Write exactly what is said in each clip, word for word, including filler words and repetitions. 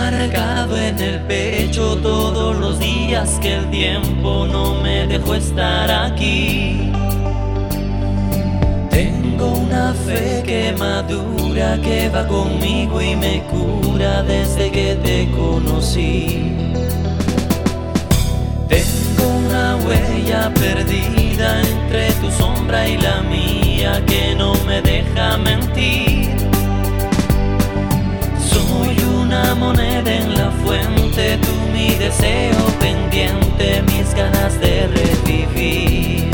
marcado en el pecho todos los días que el tiempo no me dejó estar aquí. Tengo una fe que madura, que va conmigo y me cura desde que te conocí. Tengo una huella perdida entre tu sombra y la mía que no me deja mentir. Soy una moneda en la fuente, tú mi deseo pendiente, mis ganas de revivir.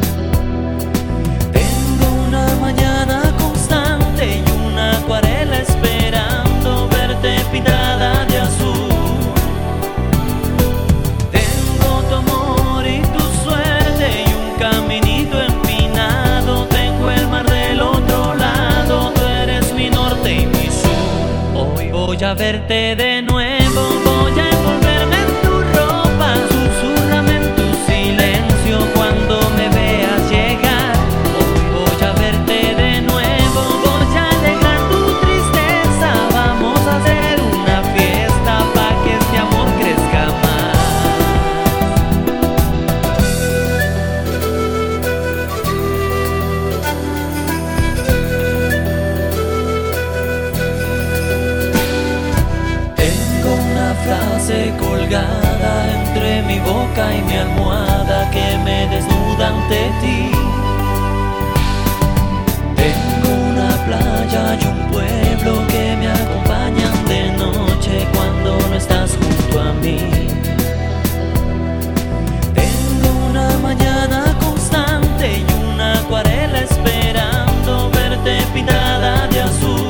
Tengo una mañana constante y una acuarela esperando verte pintada de azul. Tengo tu amor y tu suerte y un caminito empinado. Tengo el mar del otro lado, tú eres mi norte y mi sur. Hoy voy a verte de nuevo, voy a envolverme en tu ropa. Susúrrame en tu silencio cuando me veas llegar. Hoy voy a verte de nuevo, voy a alegrar tu tristeza. Vamos a hacer una fiesta para que este amor crezca más. Frase colgada entre mi boca y mi almohada que me desnuda ante ti. Tengo una playa y un pueblo que me acompañan de noche cuando no estás junto a mí. Tengo una mañana constante y una acuarela esperando verte pintada de azul.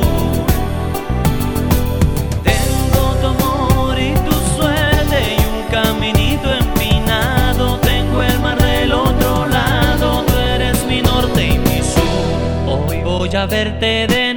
Caminito empinado, tengo el mar del otro lado, tú eres mi norte y mi sur. Hoy voy a verte de